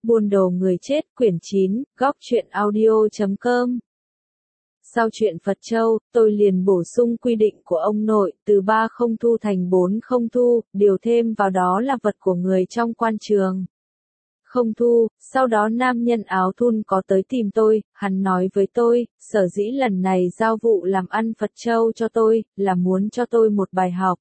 Buôn đồ người chết, quyển 9, góc truyện audio.com. Sau chuyện Phật Châu, tôi liền bổ sung quy định của ông nội, từ 3 không thu thành 4 không thu, điều thêm vào đó là vật của người trong quan trường. Không thu, sau đó nam nhân áo thun có tới tìm tôi, hắn nói với tôi, sở dĩ lần này giao vụ làm ăn Phật Châu cho tôi, là muốn cho tôi một bài học.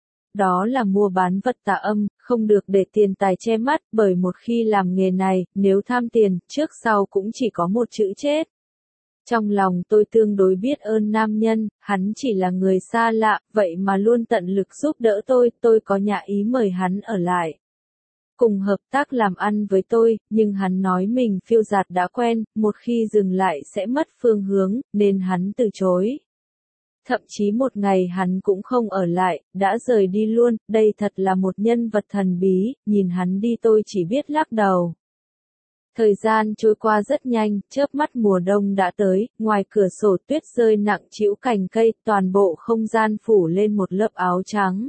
Đó là mua bán vật tà âm, không được để tiền tài che mắt, bởi một khi làm nghề này, nếu tham tiền, trước sau cũng chỉ có một chữ chết. Trong lòng tôi tương đối biết ơn nam nhân, hắn chỉ là người xa lạ, vậy mà luôn tận lực giúp đỡ tôi có nhã ý mời hắn ở lại. Cùng hợp tác làm ăn với tôi, nhưng hắn nói mình phiêu dạt đã quen, một khi dừng lại sẽ mất phương hướng, nên hắn từ chối. Thậm chí một ngày hắn cũng không ở lại, đã rời đi luôn, đây thật là một nhân vật thần bí, nhìn hắn đi tôi chỉ biết lắc đầu. Thời gian trôi qua rất nhanh, chớp mắt mùa đông đã tới, ngoài cửa sổ tuyết rơi nặng trĩu cành cây, toàn bộ không gian phủ lên một lớp áo trắng.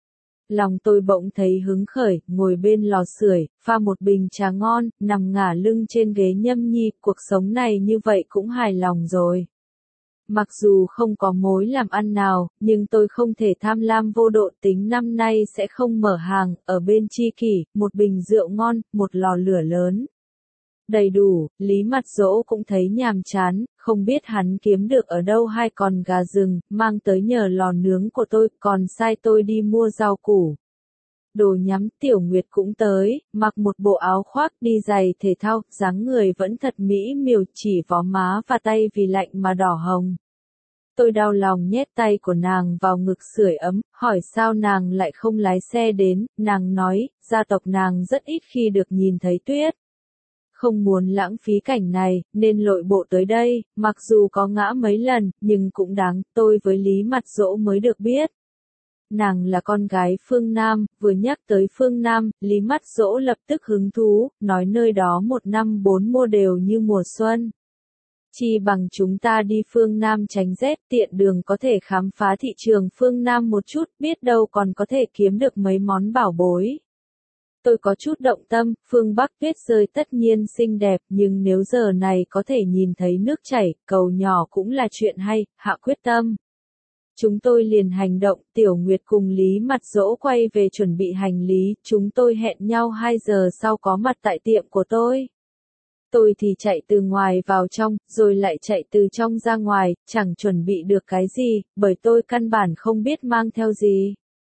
Lòng tôi bỗng thấy hứng khởi, ngồi bên lò sưởi, pha một bình trà ngon, nằm ngả lưng trên ghế nhâm nhi, cuộc sống này như vậy cũng hài lòng rồi. Mặc dù không có mối làm ăn nào, nhưng tôi không thể tham lam vô độ, tính năm nay sẽ không mở hàng, ở bên tri kỷ, một bình rượu ngon, một lò lửa lớn. Đầy đủ, Lý Mặt Dỗ cũng thấy nhàm chán, không biết hắn kiếm được ở đâu hai con gà rừng, mang tới nhờ lò nướng của tôi, còn sai tôi đi mua rau củ. Đồ nhắm, Tiểu Nguyệt cũng tới, mặc một bộ áo khoác đi giày thể thao, dáng người vẫn thật mỹ miều, chỉ vó má và tay vì lạnh mà đỏ hồng. Tôi đau lòng nhét tay của nàng vào ngực sưởi ấm, hỏi sao nàng lại không lái xe đến, nàng nói, gia tộc nàng rất ít khi được nhìn thấy tuyết. Không muốn lãng phí cảnh này, nên lội bộ tới đây, mặc dù có ngã mấy lần, nhưng cũng đáng, tôi với Lý Mặt Dỗ mới được biết. Nàng là con gái phương Nam, vừa nhắc tới phương Nam, Lý Mặt Dỗ lập tức hứng thú, nói nơi đó một năm 4 mùa đều như mùa xuân. Chi bằng chúng ta đi phương Nam tránh rét, tiện đường có thể khám phá thị trường phương Nam một chút, biết đâu còn có thể kiếm được mấy món bảo bối. Tôi có chút động tâm, phương Bắc tuyết rơi tất nhiên xinh đẹp, nhưng nếu giờ này có thể nhìn thấy nước chảy, cầu nhỏ cũng là chuyện hay, hạ quyết tâm. Chúng tôi liền hành động, Tiểu Nguyệt cùng Lý Mặt Dỗ quay về chuẩn bị hành lý, chúng tôi hẹn nhau 2 giờ sau có mặt tại tiệm của tôi. Tôi thì chạy từ ngoài vào trong, rồi lại chạy từ trong ra ngoài, chẳng chuẩn bị được cái gì, bởi tôi căn bản không biết mang theo gì.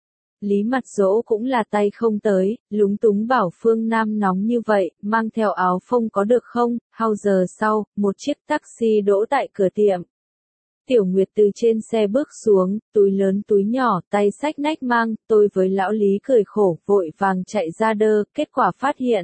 Lý Mặt Dỗ cũng là tay không tới, lúng túng bảo phương Nam nóng như vậy, mang theo áo phông có được không? 2 giờ sau, một chiếc taxi đỗ tại cửa tiệm. Tiểu Nguyệt từ trên xe bước xuống, túi lớn túi nhỏ, tay xách nách mang, tôi với lão Lý cười khổ, vội vàng chạy ra đơ, kết quả phát hiện.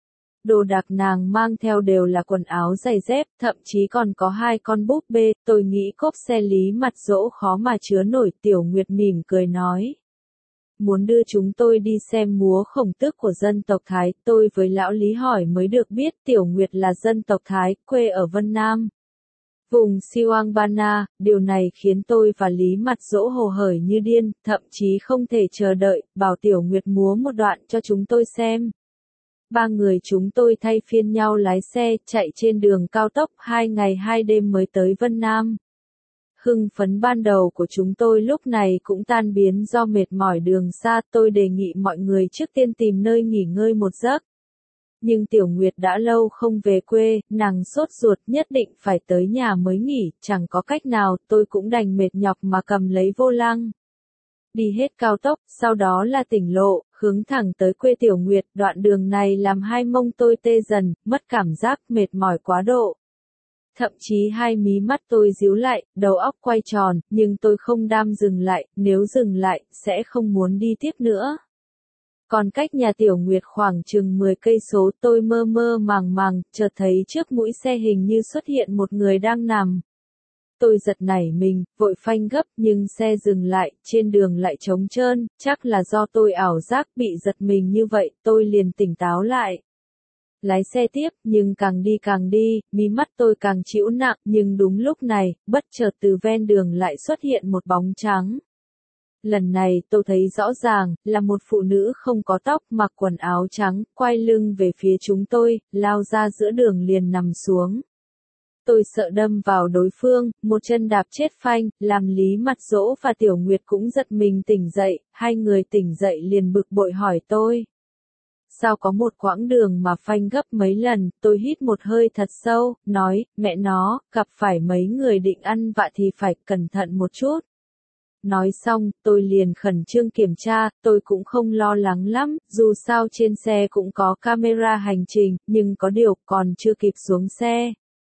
Đồ đạc nàng mang theo đều là quần áo giày dép, thậm chí còn có 2 con búp bê, tôi nghĩ cốp xe Lý Mặt Dỗ khó mà chứa nổi, Tiểu Nguyệt mỉm cười nói. Muốn đưa chúng tôi đi xem múa khổng tước của dân tộc Thái, tôi với lão Lý hỏi mới được biết Tiểu Nguyệt là dân tộc Thái, quê ở Vân Nam. Vùng Siwangbana, điều này khiến tôi và Lý Mặt Dỗ hồ hởi như điên, thậm chí không thể chờ đợi, bảo Tiểu Nguyệt múa một đoạn cho chúng tôi xem. 3 người chúng tôi thay phiên nhau lái xe, chạy trên đường cao tốc 2 ngày 2 đêm mới tới Vân Nam. Hưng phấn ban đầu của chúng tôi lúc này cũng tan biến do mệt mỏi đường xa, tôi đề nghị mọi người trước tiên tìm nơi nghỉ ngơi một giấc. Nhưng Tiểu Nguyệt đã lâu không về quê, nàng sốt ruột nhất định phải tới nhà mới nghỉ, chẳng có cách nào, tôi cũng đành mệt nhọc mà cầm lấy vô lăng. Đi hết cao tốc, sau đó là tỉnh lộ, hướng thẳng tới quê Tiểu Nguyệt, đoạn đường này làm hai mông tôi tê dần, mất cảm giác mệt mỏi quá độ. Thậm chí hai mí mắt tôi díu lại, đầu óc quay tròn, nhưng tôi không đam dừng lại, nếu dừng lại, sẽ không muốn đi tiếp nữa. Còn cách nhà Tiểu Nguyệt khoảng chừng 10 cây số, tôi mơ mơ màng màng, chợt thấy trước mũi xe hình như xuất hiện một người đang nằm. Tôi giật nảy mình, vội phanh gấp, nhưng xe dừng lại, trên đường lại trống trơn, chắc là do tôi ảo giác bị giật mình như vậy, tôi liền tỉnh táo lại. Lái xe tiếp, nhưng càng đi, mí mắt tôi càng chịu nặng, nhưng đúng lúc này, bất chợt từ ven đường lại xuất hiện một bóng trắng. Lần này tôi thấy rõ ràng, là một phụ nữ không có tóc mặc quần áo trắng, quay lưng về phía chúng tôi, lao ra giữa đường liền nằm xuống. Tôi sợ đâm vào đối phương, một chân đạp chết phanh, làm Lý Mặt Dỗ và Tiểu Nguyệt cũng giật mình tỉnh dậy, hai người tỉnh dậy liền bực bội hỏi tôi. Sao có một quãng đường mà phanh gấp mấy lần, tôi hít một hơi thật sâu, nói, mẹ nó, gặp phải mấy người định ăn vạ thì phải cẩn thận một chút. Nói xong, tôi liền khẩn trương kiểm tra, tôi cũng không lo lắng lắm, dù sao trên xe cũng có camera hành trình, nhưng có điều còn chưa kịp xuống xe.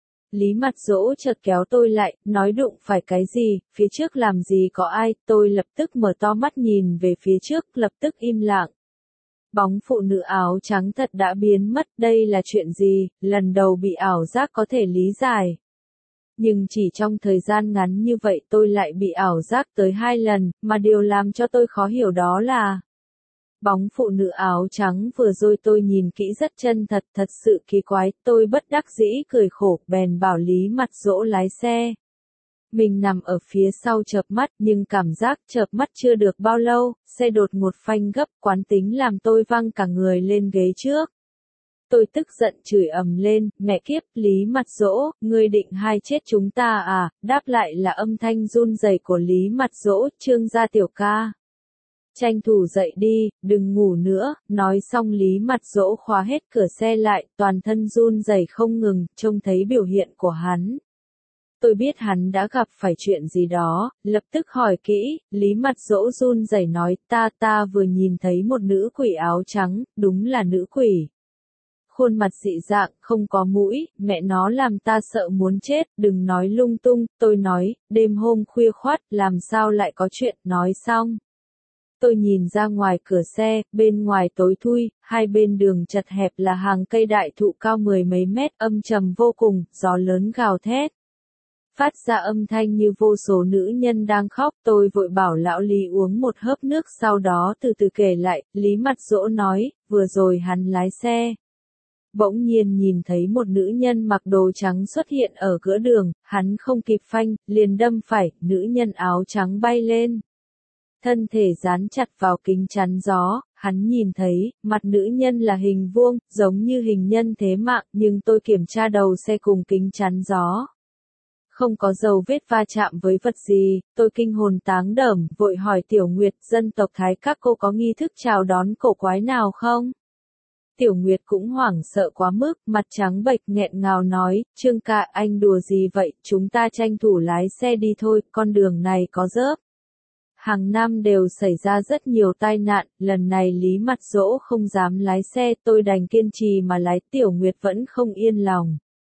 Lý Mặt Dỗ chợt kéo tôi lại, nói đụng phải cái gì, phía trước làm gì có ai, tôi lập tức mở to mắt nhìn về phía trước, lập tức im lặng. Bóng phụ nữ áo trắng thật đã biến mất, đây là chuyện gì, lần đầu bị ảo giác có thể lý giải. Nhưng chỉ trong thời gian ngắn như vậy tôi lại bị ảo giác tới 2 lần, mà điều làm cho tôi khó hiểu đó là bóng phụ nữ áo trắng vừa rồi tôi nhìn kỹ rất chân thật, thật sự kỳ quái, tôi bất đắc dĩ cười khổ, bèn bảo Lý Mặt Dỗ lái xe. Mình nằm ở phía sau chợp mắt, nhưng cảm giác chợp mắt chưa được bao lâu, xe đột ngột phanh gấp, quán tính làm tôi văng cả người lên ghế trước. Tôi tức giận chửi ầm lên, mẹ kiếp, Lý Mặt Dỗ, ngươi định hai chết chúng ta à, đáp lại là âm thanh run rẩy của Lý Mặt Dỗ, Trương gia tiểu ca. Tranh thủ dậy đi, đừng ngủ nữa, nói xong Lý Mặt Dỗ khóa hết cửa xe lại, toàn thân run rẩy không ngừng, trông thấy biểu hiện của hắn. Tôi biết hắn đã gặp phải chuyện gì đó, lập tức hỏi kỹ, Lý Mặt Dỗ run rẩy nói, ta vừa nhìn thấy một nữ quỷ áo trắng, đúng là nữ quỷ. Khuôn mặt dị dạng, không có mũi, mẹ nó làm ta sợ muốn chết, đừng nói lung tung, tôi nói, đêm hôm khuya khoắt, làm sao lại có chuyện, nói xong. Tôi nhìn ra ngoài cửa xe, bên ngoài tối thui, hai bên đường chật hẹp là hàng cây đại thụ cao 10 mấy mét, âm trầm vô cùng, gió lớn gào thét. Phát ra âm thanh như vô số nữ nhân đang khóc, tôi vội bảo lão Lý uống một hớp nước sau đó từ từ kể lại, Lý Mặt Dỗ nói, vừa rồi hắn lái xe. Bỗng nhiên nhìn thấy một nữ nhân mặc đồ trắng xuất hiện ở giữa đường, hắn không kịp phanh, liền đâm phải, nữ nhân áo trắng bay lên. Thân thể dán chặt vào kính chắn gió, hắn nhìn thấy, mặt nữ nhân là hình vuông, giống như hình nhân thế mạng, nhưng tôi kiểm tra đầu xe cùng kính chắn gió. Không có dấu vết va chạm với vật gì, tôi kinh hồn táng đởm, vội hỏi Tiểu Nguyệt, dân tộc Thái các cô có nghi thức chào đón cổ quái nào không? Tiểu Nguyệt cũng hoảng sợ quá mức, mặt trắng bệch nghẹn ngào nói, Trương ca anh đùa gì vậy, chúng ta tranh thủ lái xe đi thôi, con đường này có dớp. Hàng năm đều xảy ra rất nhiều tai nạn, lần này Lý Mặt Dỗ không dám lái xe, tôi đành kiên trì mà lái, Tiểu Nguyệt vẫn không yên lòng.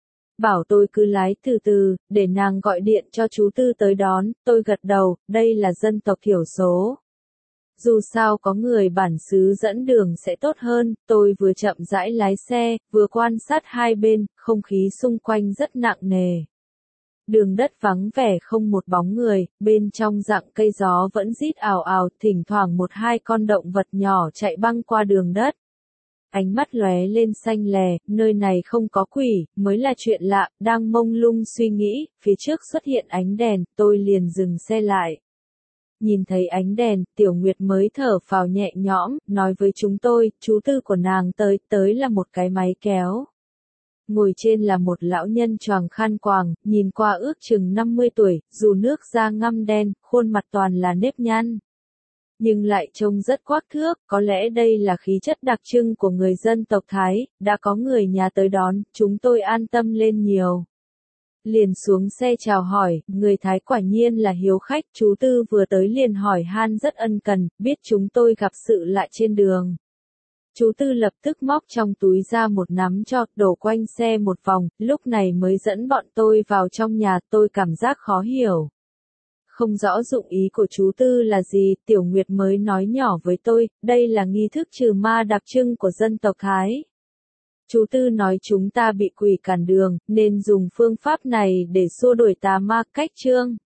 Bảo tôi cứ lái từ từ, để nàng gọi điện cho chú Tư tới đón, tôi gật đầu, đây là dân tộc thiểu số. Dù sao có người bản xứ dẫn đường sẽ tốt hơn, tôi vừa chậm rãi lái xe, vừa quan sát hai bên, không khí xung quanh rất nặng nề. Đường đất vắng vẻ không một bóng người, bên trong rặng cây gió vẫn rít ào ào, thỉnh thoảng một hai con động vật nhỏ chạy băng qua đường đất. Ánh mắt lóe lên xanh lè, nơi này không có quỷ, mới là chuyện lạ, đang mông lung suy nghĩ, phía trước xuất hiện ánh đèn, tôi liền dừng xe lại. Nhìn thấy ánh đèn, Tiểu Nguyệt mới thở phào nhẹ nhõm, nói với chúng tôi, chú Tư của nàng tới là một cái máy kéo. Ngồi trên là một lão nhân choàng khăn quàng, nhìn qua ước chừng 50 tuổi, dù nước da ngăm đen, khuôn mặt toàn là nếp nhăn. Nhưng lại trông rất quắc thước, có lẽ đây là khí chất đặc trưng của người dân tộc Thái, đã có người nhà tới đón, chúng tôi an tâm lên nhiều. Liền xuống xe chào hỏi, người Thái quả nhiên là hiếu khách, chú Tư vừa tới liền hỏi han rất ân cần, biết chúng tôi gặp sự lạ trên đường. Chú Tư lập tức móc trong túi ra một nắm cho, đổ quanh xe một vòng, lúc này mới dẫn bọn tôi vào trong nhà, tôi cảm giác khó hiểu. Không rõ dụng ý của chú Tư là gì, Tiểu Nguyệt mới nói nhỏ với tôi, đây là nghi thức trừ ma đặc trưng của dân tộc Thái. Chú Tư nói chúng ta bị quỷ cản đường, nên dùng phương pháp này để xua đuổi tà ma, cách chương.